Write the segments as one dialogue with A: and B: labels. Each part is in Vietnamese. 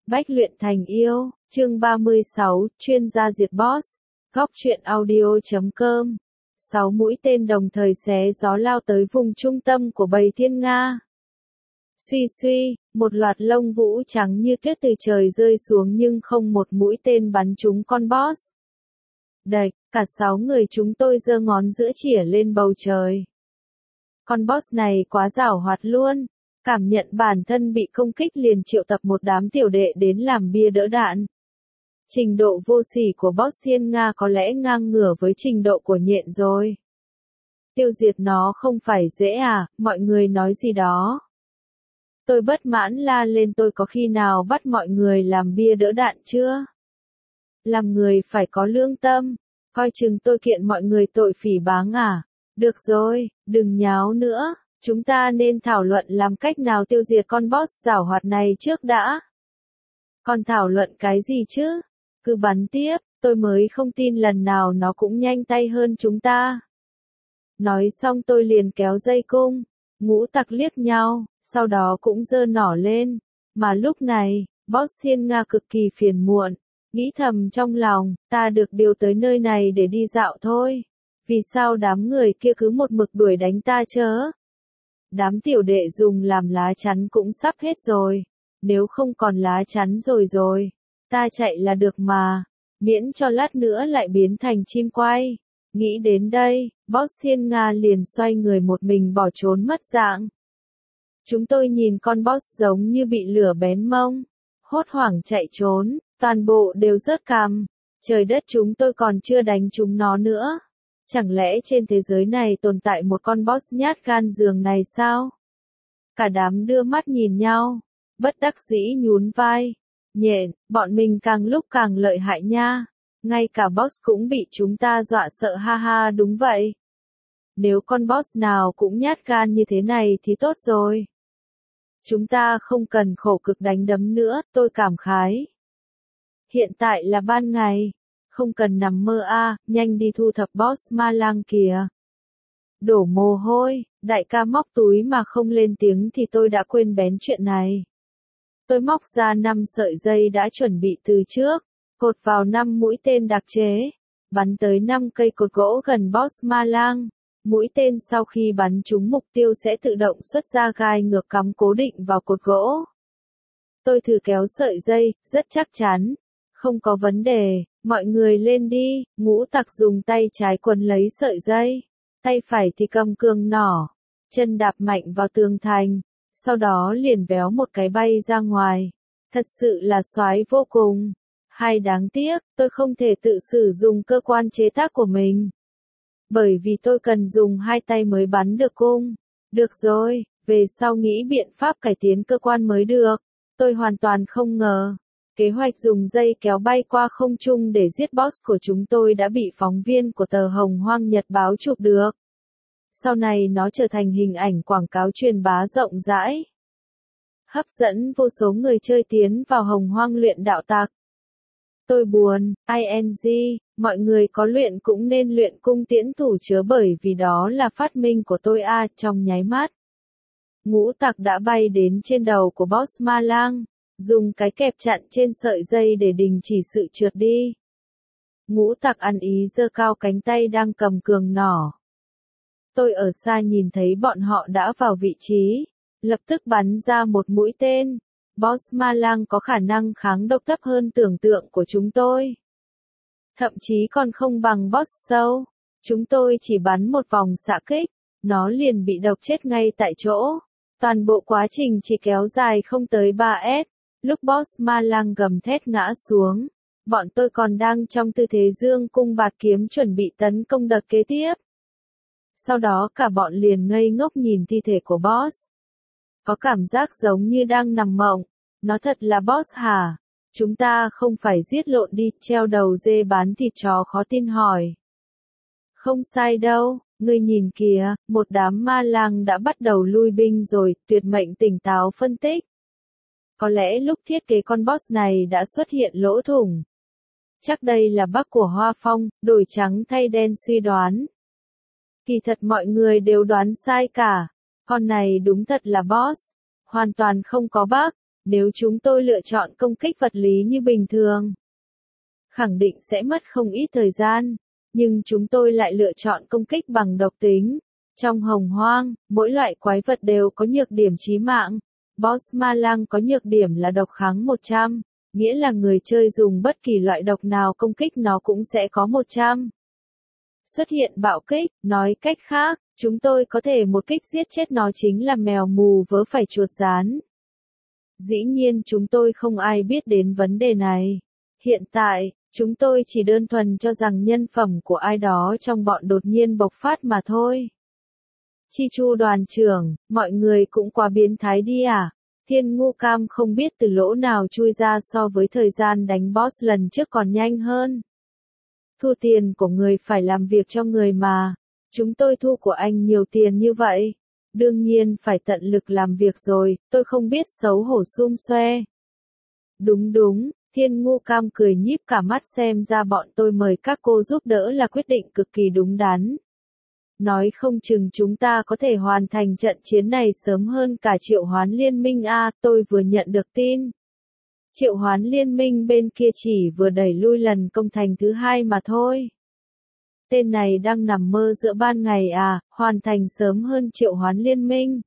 A: Bách luyện thành yêu, chương 36, chuyên gia diệt boss. Góc truyện audio.com. 6 mũi tên đồng thời xé gió lao tới vùng trung tâm của bầy thiên nga. Suy suy, một loạt lông vũ trắng như tuyết từ trời rơi xuống nhưng không một mũi tên bắn trúng con boss. Đạch, cả 6 người chúng tôi giơ ngón giữa chĩa lên bầu trời. Con boss này quá giảo hoạt luôn. Cảm nhận bản thân bị công kích liền triệu tập một đám tiểu đệ đến làm bia đỡ đạn. Trình độ vô sỉ của boss thiên nga có lẽ ngang ngửa với trình độ của nhện rồi. Tiêu diệt nó không phải dễ à, mọi người nói gì đó. Tôi bất mãn la lên, tôi có khi nào bắt mọi người làm bia đỡ đạn chưa? Làm người phải có lương tâm, coi chừng tôi kiện mọi người tội phỉ báng à. Được rồi, đừng nháo nữa. Chúng ta nên thảo luận làm cách nào tiêu diệt con boss giảo hoạt này trước đã. Còn thảo luận cái gì chứ? Cứ bắn tiếp, tôi mới không tin lần nào nó cũng nhanh tay hơn chúng ta. Nói xong tôi liền kéo dây cung. Ngũ tặc liếc nhau, sau đó cũng giơ nỏ lên. Mà lúc này, boss thiên nga cực kỳ phiền muộn. Nghĩ thầm trong lòng, ta được điều tới nơi này để đi dạo thôi. Vì sao đám người kia cứ một mực đuổi đánh ta chớ? Đám tiểu đệ dùng làm lá chắn cũng sắp hết rồi. Nếu không còn lá chắn rồi, ta chạy là được mà. Miễn cho lát nữa lại biến thành chim quay. Nghĩ đến đây, boss thiên nga liền xoay người một mình bỏ trốn mất dạng. Chúng tôi nhìn con boss giống như bị lửa bén mông. Hốt hoảng chạy trốn, toàn bộ đều rớt cằm. Trời đất, chúng tôi còn chưa đánh chúng nó nữa. Chẳng lẽ trên thế giới này tồn tại một con boss nhát gan giường này sao? Cả đám đưa mắt nhìn nhau, bất đắc dĩ nhún vai. Nhện, bọn mình càng lúc càng lợi hại nha. Ngay cả boss cũng bị chúng ta dọa sợ, ha ha. Đúng vậy. Nếu con boss nào cũng nhát gan như thế này thì tốt rồi. Chúng ta không cần khổ cực đánh đấm nữa, tôi cảm khái. Hiện tại là ban ngày. Không cần nằm mơ a, nhanh đi thu thập boss ma lang kìa. Đổ mồ hôi, đại ca móc túi mà không lên tiếng thì tôi đã quên bén chuyện này. Tôi móc ra 5 sợi dây đã chuẩn bị từ trước, cột vào 5 mũi tên đặc chế, bắn tới 5 cây cột gỗ gần boss ma lang. Mũi tên sau khi bắn trúng mục tiêu sẽ tự động xuất ra gai ngược cắm cố định vào cột gỗ. Tôi thử kéo sợi dây, rất chắc chắn. Không có vấn đề, mọi người lên đi. Ngũ tặc dùng tay trái quấn lấy sợi dây, tay phải thì cầm cương nỏ, chân đạp mạnh vào tường thành, sau đó liền véo một cái bay ra ngoài. Thật sự là soái vô cùng. Hay đáng tiếc, tôi không thể tự sử dụng cơ quan chế tác của mình. Bởi vì tôi cần dùng 2 tay mới bắn được cung. Được rồi, về sau nghĩ biện pháp cải tiến cơ quan mới được. Tôi hoàn toàn không ngờ. Kế hoạch dùng dây kéo bay qua không trung để giết boss của chúng tôi đã bị phóng viên của tờ Hồng Hoang Nhật Báo chụp được. Sau này nó trở thành hình ảnh quảng cáo truyền bá rộng rãi, hấp dẫn vô số người chơi tiến vào Hồng Hoang luyện đạo tặc. Tôi buồn, ing, mọi người có luyện cũng nên luyện cung tiễn thủ chớ, bởi vì đó là phát minh của tôi a. Trong nháy mắt, ngũ tặc đã bay đến trên đầu của boss ma lang. Dùng cái kẹp chặn trên sợi dây để đình chỉ sự trượt đi. Ngũ tặc ăn ý giơ cao cánh tay đang cầm cường nỏ. Tôi ở xa nhìn thấy bọn họ đã vào vị trí, lập tức bắn ra một mũi tên. Boss ma lang có khả năng kháng độc thấp hơn tưởng tượng của chúng tôi. Thậm chí còn không bằng boss sâu. Chúng tôi chỉ bắn một vòng xạ kích, nó liền bị độc chết ngay tại chỗ. Toàn bộ quá trình chỉ kéo dài không tới 3S. Lúc boss ma lang gầm thét ngã xuống, bọn tôi còn đang trong tư thế dương cung bạt kiếm chuẩn bị tấn công đợt kế tiếp. Sau đó cả bọn liền ngây ngốc nhìn thi thể của boss. Có cảm giác giống như đang nằm mộng. Nó thật là boss hả? Chúng ta không phải giết lộn đi, treo đầu dê bán thịt chó, khó tin hỏi. Không sai đâu, ngươi nhìn kìa, một đám ma lang đã bắt đầu lui binh rồi, tuyệt mệnh tỉnh táo phân tích. Có lẽ lúc thiết kế con boss này đã xuất hiện lỗ thủng. Chắc đây là bug của Hoa Phong, đổi trắng thay đen suy đoán. Kỳ thật mọi người đều đoán sai cả. Con này đúng thật là boss. Hoàn toàn không có bug. Nếu chúng tôi lựa chọn công kích vật lý như bình thường, khẳng định sẽ mất không ít thời gian, nhưng chúng tôi lại lựa chọn công kích bằng độc tính. Trong hồng hoang, mỗi loại quái vật đều có nhược điểm chí mạng. Boss ma lang có nhược điểm là độc kháng 100, nghĩa là người chơi dùng bất kỳ loại độc nào công kích nó cũng sẽ có 100. Xuất hiện bạo kích, nói cách khác, chúng tôi có thể một kích giết chết nó, chính là mèo mù vớ phải chuột rán. Dĩ nhiên chúng tôi không ai biết đến vấn đề này. Hiện tại, chúng tôi chỉ đơn thuần cho rằng nhân phẩm của ai đó trong bọn đột nhiên bộc phát mà thôi. Chi Chu đoàn trưởng, mọi người cũng quá biến thái đi à? Thiên Ngũ Cam không biết từ lỗ nào chui ra, so với thời gian đánh boss lần trước còn nhanh hơn. Thu tiền của người phải làm việc cho người mà. Chúng tôi thu của anh nhiều tiền như vậy. Đương nhiên phải tận lực làm việc rồi, tôi không biết xấu hổ xum xoe. Đúng đúng, Thiên Ngũ Cam cười nhíp cả mắt, xem ra bọn tôi mời các cô giúp đỡ là quyết định cực kỳ đúng đắn. Nói không chừng chúng ta có thể hoàn thành trận chiến này sớm hơn cả Triệu Hoán Liên Minh a, tôi vừa nhận được tin. Triệu Hoán Liên Minh bên kia chỉ vừa đẩy lui lần công thành thứ 2 mà thôi. Tên này đang nằm mơ giữa ban ngày à, hoàn thành sớm hơn Triệu Hoán Liên Minh.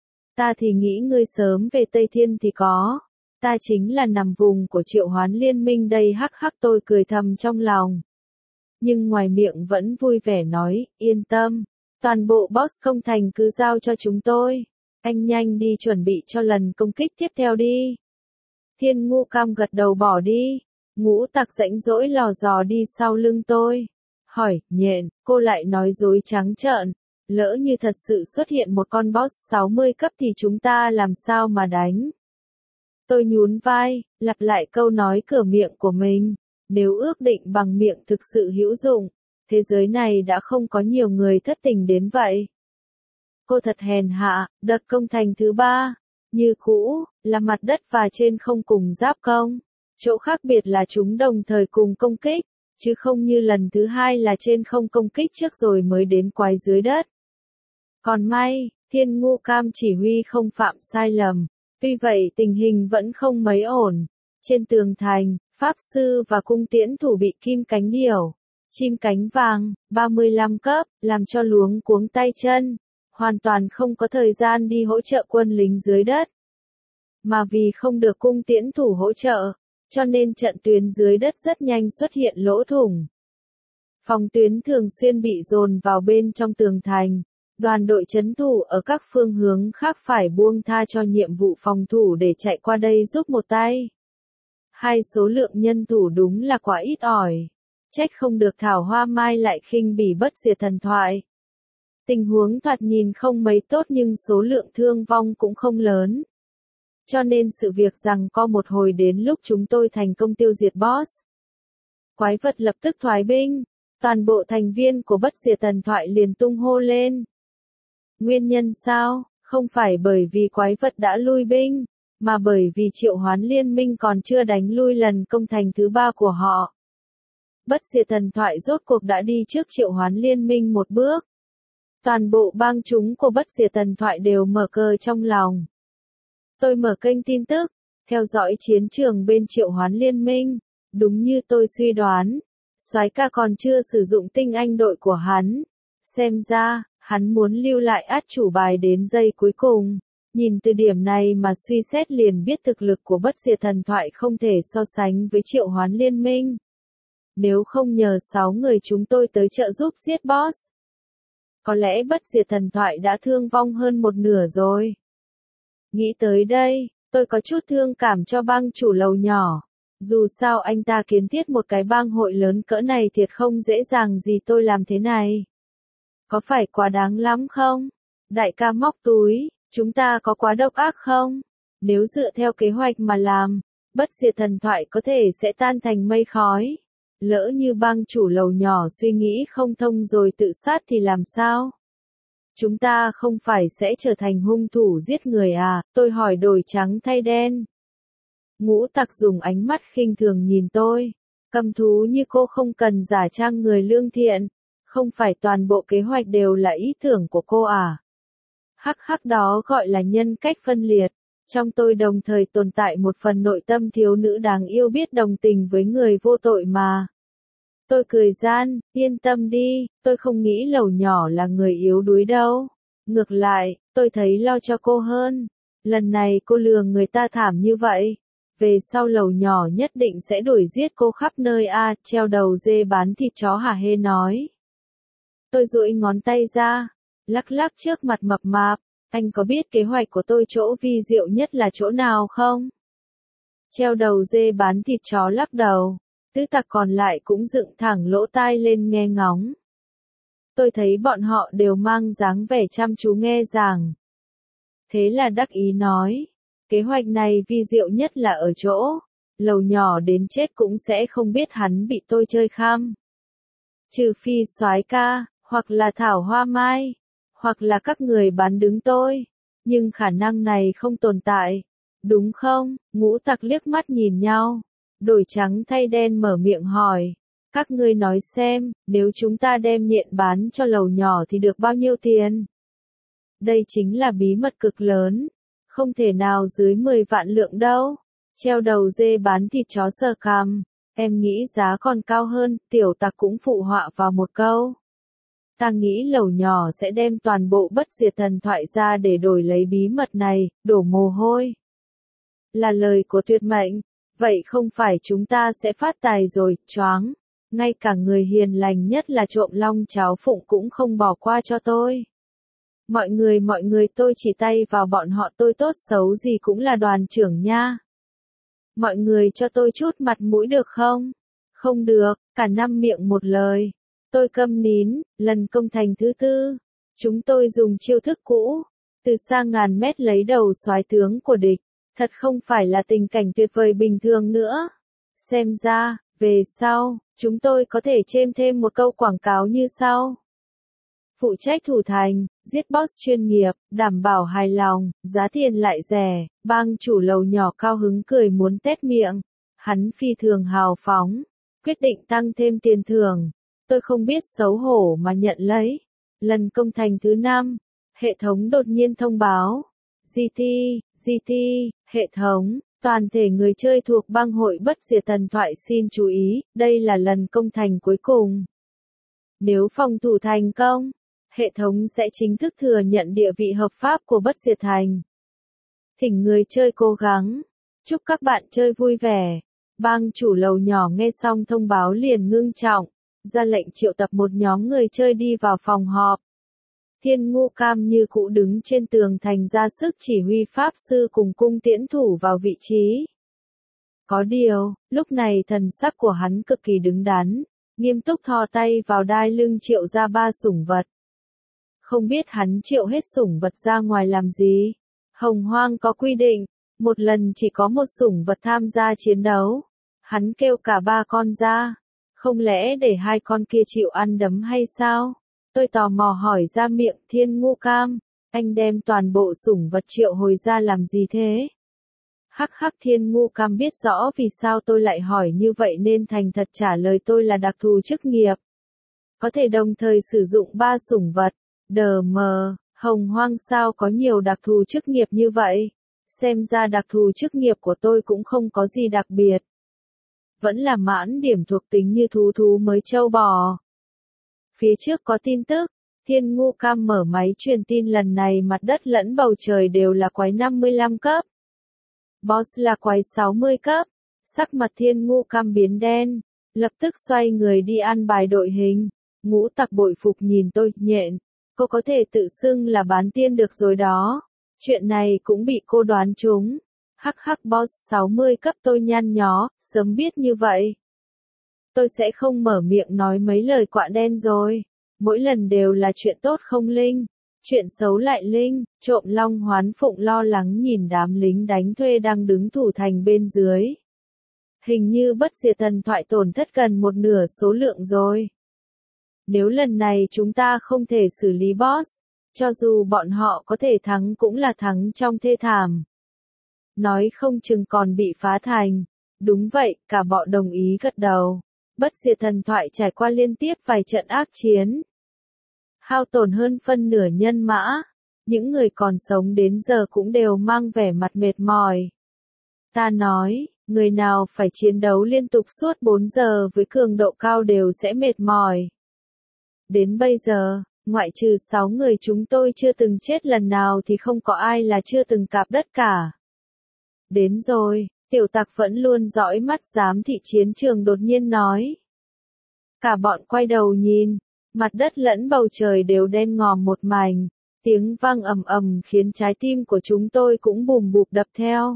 A: Ta thì nghĩ ngươi sớm về Tây Thiên thì có. Ta chính là nằm vùng của Triệu Hoán Liên Minh đây, hắc hắc, tôi cười thầm trong lòng. Nhưng ngoài miệng vẫn vui vẻ nói, yên tâm, toàn bộ boss công thành cứ giao cho chúng tôi. Anh nhanh đi chuẩn bị cho lần công kích tiếp theo đi. Thiên Ngũ Cam gật đầu bỏ đi. Ngũ Tặc rãnh rỗi lò dò đi sau lưng tôi. Hỏi, Nhện, cô lại nói dối trắng trợn. Lỡ như thật sự xuất hiện một con boss 60 cấp thì chúng ta làm sao mà đánh? Tôi nhún vai, lặp lại câu nói cửa miệng của mình. Nếu ước định bằng miệng thực sự hữu dụng, thế giới này đã không có nhiều người thất tình đến vậy. Cô thật hèn hạ, đợt công thành thứ 3, như cũ, là mặt đất và trên không cùng giáp công. Chỗ khác biệt là chúng đồng thời cùng công kích, chứ không như lần thứ 2 là trên không công kích trước rồi mới đến quái dưới đất. Còn may, Thiên Ngũ Cam chỉ huy không phạm sai lầm, tuy vậy tình hình vẫn không mấy ổn. Trên tường thành, Pháp Sư và cung tiễn thủ bị kim cánh điểu, chim cánh vàng, 35 cấp, làm cho luống cuống tay chân, hoàn toàn không có thời gian đi hỗ trợ quân lính dưới đất. Mà vì không được cung tiễn thủ hỗ trợ, cho nên trận tuyến dưới đất rất nhanh xuất hiện lỗ thủng. Phòng tuyến thường xuyên bị dồn vào bên trong tường thành. Đoàn đội trấn thủ ở các phương hướng khác phải buông tha cho nhiệm vụ phòng thủ để chạy qua đây giúp một tay. Hai số lượng nhân thủ đúng là quá ít ỏi. Trách không được Thảo Hoa Mai lại khinh bỉ Bất Diệt Thần Thoại. Tình huống thoạt nhìn không mấy tốt nhưng số lượng thương vong cũng không lớn. Cho nên sự việc rằng có một hồi đến lúc chúng tôi thành công tiêu diệt boss. Quái vật lập tức thoái binh. Toàn bộ thành viên của Bất Diệt Thần Thoại liền tung hô lên. Nguyên nhân sao? Không phải bởi vì quái vật đã lui binh, mà bởi vì Triệu Hoán Liên Minh còn chưa đánh lui lần công thành thứ 3 của họ. Bất Diệt Thần Thoại rốt cuộc đã đi trước Triệu Hoán Liên Minh một bước. Toàn bộ bang chúng của Bất Diệt Thần Thoại đều mở cờ trong lòng. Tôi mở kênh tin tức, theo dõi chiến trường bên Triệu Hoán Liên Minh. Đúng như tôi suy đoán, soái ca còn chưa sử dụng tinh anh đội của hắn. Xem ra, hắn muốn lưu lại át chủ bài đến giây cuối cùng. Nhìn từ điểm này mà suy xét liền biết thực lực của Bất Diệt Thần Thoại không thể so sánh với Triệu Hoán Liên Minh. Nếu không nhờ 6 người chúng tôi tới trợ giúp giết boss, có lẽ Bất Diệt Thần Thoại đã thương vong hơn một nửa rồi. Nghĩ tới đây, tôi có chút thương cảm cho bang chủ lầu nhỏ. Dù sao anh ta kiến thiết một cái bang hội lớn cỡ này thiệt không dễ dàng gì, tôi làm thế này. Có phải quá đáng lắm không? Đại ca móc túi, chúng ta có quá độc ác không? Nếu dựa theo kế hoạch mà làm, Bất Diệt Thần Thoại có thể sẽ tan thành mây khói. Lỡ như bang chủ lầu nhỏ suy nghĩ không thông rồi tự sát thì làm sao? Chúng ta không phải sẽ trở thành hung thủ giết người à? Tôi hỏi đổi trắng thay đen. Ngũ Tặc dùng ánh mắt khinh thường nhìn tôi. Cầm thú như cô không cần giả trang người lương thiện. Không phải toàn bộ kế hoạch đều là ý tưởng của cô à? Hắc hắc, đó gọi là nhân cách phân liệt. Trong tôi đồng thời tồn tại một phần nội tâm thiếu nữ đáng yêu biết đồng tình với người vô tội mà. Tôi cười gian, yên tâm đi, tôi không nghĩ Lầu nhỏ là người yếu đuối đâu. Ngược lại, tôi thấy lo cho cô hơn. Lần này cô lừa người ta thảm như vậy. Về sau Lầu nhỏ nhất định sẽ đuổi giết cô khắp nơi treo đầu dê bán thịt chó hả hê nói. Tôi duỗi ngón tay ra, lắc lắc trước mặt mập mạp. Anh có biết kế hoạch của tôi chỗ vi diệu nhất là chỗ nào không? Treo đầu dê bán thịt chó lắc đầu. Tứ tặc còn lại cũng dựng thẳng lỗ tai lên nghe ngóng. Tôi thấy bọn họ đều mang dáng vẻ chăm chú nghe giảng. Thế là đắc ý nói, kế hoạch này vi diệu nhất là ở chỗ, Lầu nhỏ đến chết cũng sẽ không biết hắn bị tôi chơi khăm. Trừ phi soái ca, hoặc là Thảo Hoa Mai, hoặc là các người bán đứng tôi, nhưng khả năng này không tồn tại, đúng không? Ngũ tặc liếc mắt nhìn nhau. Đổi trắng thay đen mở miệng hỏi, các ngươi nói xem, nếu chúng ta đem nhện bán cho Lầu nhỏ thì được bao nhiêu tiền? Đây chính là bí mật cực lớn, không thể nào dưới 10 vạn lượng đâu. Treo đầu dê bán thịt chó sờ cằm, em nghĩ giá còn cao hơn, tiểu tặc cũng phụ họa vào một câu. Ta nghĩ Lầu nhỏ sẽ đem toàn bộ bất diệt thần thoại ra để đổi lấy bí mật này, đổ mồ hôi. Là lời của tuyệt mệnh. Vậy không phải chúng ta sẽ phát tài rồi, choáng. Ngay cả người hiền lành nhất là trộm long cháo phụng cũng không bỏ qua cho tôi. Mọi người tôi chỉ tay vào bọn họ tôi tốt xấu gì cũng là đoàn trưởng nha. Mọi người cho tôi chút mặt mũi được không? Không được, cả năm miệng một lời. Tôi câm nín, lần công thành thứ tư. Chúng tôi dùng chiêu thức cũ. Từ xa ngàn mét lấy đầu soái tướng của địch. Thật không phải là tình cảnh tuyệt vời bình thường nữa. Xem ra, về sau, chúng tôi có thể chêm thêm một câu quảng cáo như sau. Phụ trách thủ thành, giết boss chuyên nghiệp, đảm bảo hài lòng, giá tiền lại rẻ, bang chủ Lầu nhỏ cao hứng cười muốn tét miệng. Hắn phi thường hào phóng, quyết định tăng thêm tiền thưởng. Tôi không biết xấu hổ mà nhận lấy. Lần công thành thứ 5, hệ thống đột nhiên thông báo. GT, hệ thống, toàn thể người chơi thuộc bang hội bất diệt thần thoại xin chú ý, đây là lần công thành cuối cùng. Nếu phòng thủ thành công, hệ thống sẽ chính thức thừa nhận địa vị hợp pháp của bất diệt thành. Thỉnh người chơi cố gắng. Chúc các bạn chơi vui vẻ. Bang chủ Lầu nhỏ nghe xong thông báo liền ngưng trọng, ra lệnh triệu tập một nhóm người chơi đi vào phòng họp. Thiên Ngũ Cam như cũ đứng trên tường thành ra sức chỉ huy pháp sư cùng cung tiễn thủ vào vị trí. Có điều, lúc này thần sắc của hắn cực kỳ đứng đắn, nghiêm túc thò tay vào đai lưng triệu ra 3 sủng vật. Không biết hắn triệu hết sủng vật ra ngoài làm gì? Hồng Hoang có quy định, một lần chỉ có một sủng vật tham gia chiến đấu. Hắn kêu cả 3 con ra. Không lẽ để 2 con kia chịu ăn đấm hay sao? Tôi tò mò hỏi ra miệng Thiên Ngũ Cam, anh đem toàn bộ sủng vật triệu hồi ra làm gì thế? Hắc Thiên Ngũ Cam biết rõ vì sao tôi lại hỏi như vậy nên thành thật trả lời tôi là đặc thù chức nghiệp. Có thể đồng thời sử dụng 3 sủng vật. Đờ mờ, Hồng Hoang sao có nhiều đặc thù chức nghiệp như vậy? Xem ra đặc thù chức nghiệp của tôi cũng không có gì đặc biệt. Vẫn là mãn điểm thuộc tính như thú mới trâu bò. Phía trước có tin tức, Thiên Ngũ Cam mở máy truyền tin lần này mặt đất lẫn bầu trời đều là quái 55 cấp. Boss là quái 60 cấp. Sắc mặt Thiên Ngũ Cam biến đen, lập tức xoay người đi ăn bài đội hình. Ngũ tặc bội phục nhìn tôi, nhện. Cô có thể tự xưng là bán tiên được rồi đó. Chuyện này cũng bị cô đoán trúng. Boss 60 cấp tôi nhăn nhó, sớm biết như vậy. Tôi sẽ không mở miệng nói mấy lời quạ đen rồi. Mỗi lần đều là chuyện tốt không linh, chuyện xấu lại linh. Trộm Long Hoán Phụng lo lắng nhìn đám lính đánh thuê đang đứng thủ thành bên dưới. Hình như bất diệt thần thoại tổn thất gần một nửa số lượng rồi. Nếu lần này chúng ta không thể xử lý boss, cho dù bọn họ có thể thắng cũng là thắng trong thê thảm. Nói không chừng còn bị phá thành. Đúng vậy, cả bọn đồng ý gật đầu. Bất diệt thần thoại trải qua liên tiếp vài trận ác chiến. Hao tổn hơn phân nửa nhân mã. những người còn sống đến giờ cũng đều mang vẻ mặt mệt mỏi. Ta nói, người nào phải chiến đấu liên tục suốt 4 giờ với cường độ cao đều sẽ mệt mỏi. Đến bây giờ, ngoại trừ 6 người chúng tôi chưa từng chết lần nào thì không có ai là chưa từng cạp đất cả. Đến rồi, tiểu tặc vẫn luôn dõi mắt giám thị chiến trường đột nhiên nói. Cả bọn quay đầu nhìn, mặt đất lẫn bầu trời đều đen ngòm một mảnh, tiếng vang ầm ầm khiến trái tim của chúng tôi cũng bùm bụp đập theo.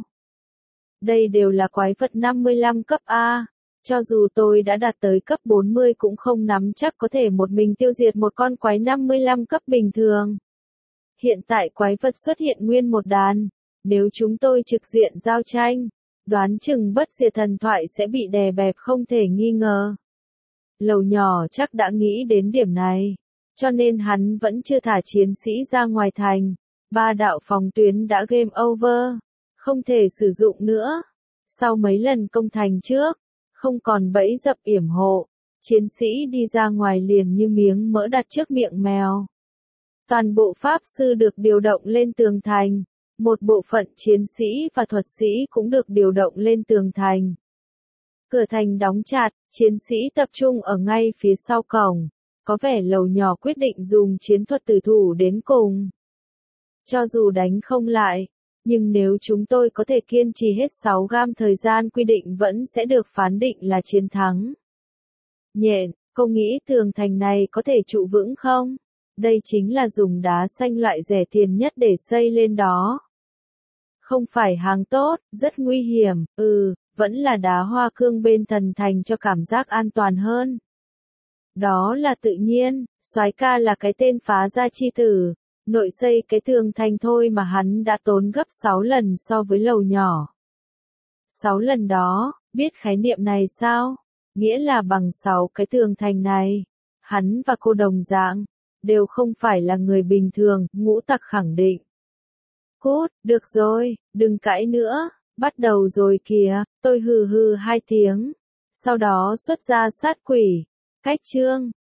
A: Đây đều là quái vật 55 cấp A, cho dù tôi đã đạt tới cấp 40 cũng không nắm chắc có thể một mình tiêu diệt một con quái 55 cấp bình thường. Hiện tại quái vật xuất hiện nguyên một đàn, nếu chúng tôi trực diện giao tranh, đoán chừng bất diệt thần thoại sẽ bị đè bẹp không thể nghi ngờ. Lầu nhỏ chắc đã nghĩ đến điểm này, cho nên hắn vẫn chưa thả chiến sĩ ra ngoài thành. 3 đạo phòng tuyến đã game over, không thể sử dụng nữa. Sau mấy lần công thành trước, không còn bẫy dập yểm hộ, chiến sĩ đi ra ngoài liền như miếng mỡ đặt trước miệng mèo. Toàn bộ pháp sư được điều động lên tường thành, một bộ phận chiến sĩ và thuật sĩ cũng được điều động lên tường thành. Cửa thành đóng chặt, chiến sĩ tập trung ở ngay phía sau cổng, có vẻ lầu nhỏ quyết định dùng chiến thuật tử thủ đến cùng. Cho dù đánh không lại, nhưng nếu chúng tôi có thể kiên trì hết 6 gam thời gian quy định vẫn sẽ được phán định là chiến thắng. Nhện, cô nghĩ tường thành này có thể trụ vững không? Đây chính là dùng đá xanh loại rẻ tiền nhất để xây lên đó. Không phải hàng tốt, rất nguy hiểm, vẫn là đá hoa cương bên thần thành cho cảm giác an toàn hơn. Đó là tự nhiên, soái ca là cái tên phá gia chi tử, nội xây cái tường thành thôi mà hắn đã tốn gấp 6 lần so với lầu nhỏ. 6 lần đó, biết khái niệm này sao? Nghĩa là bằng 6 cái tường thành này, hắn và cô đồng dạng, đều không phải là người bình thường, Ngũ Tặc khẳng định. Cút, được rồi, đừng cãi nữa, bắt đầu rồi kìa, tôi hừ hừ 2 tiếng, sau đó xuất ra sát quỷ, cách chương.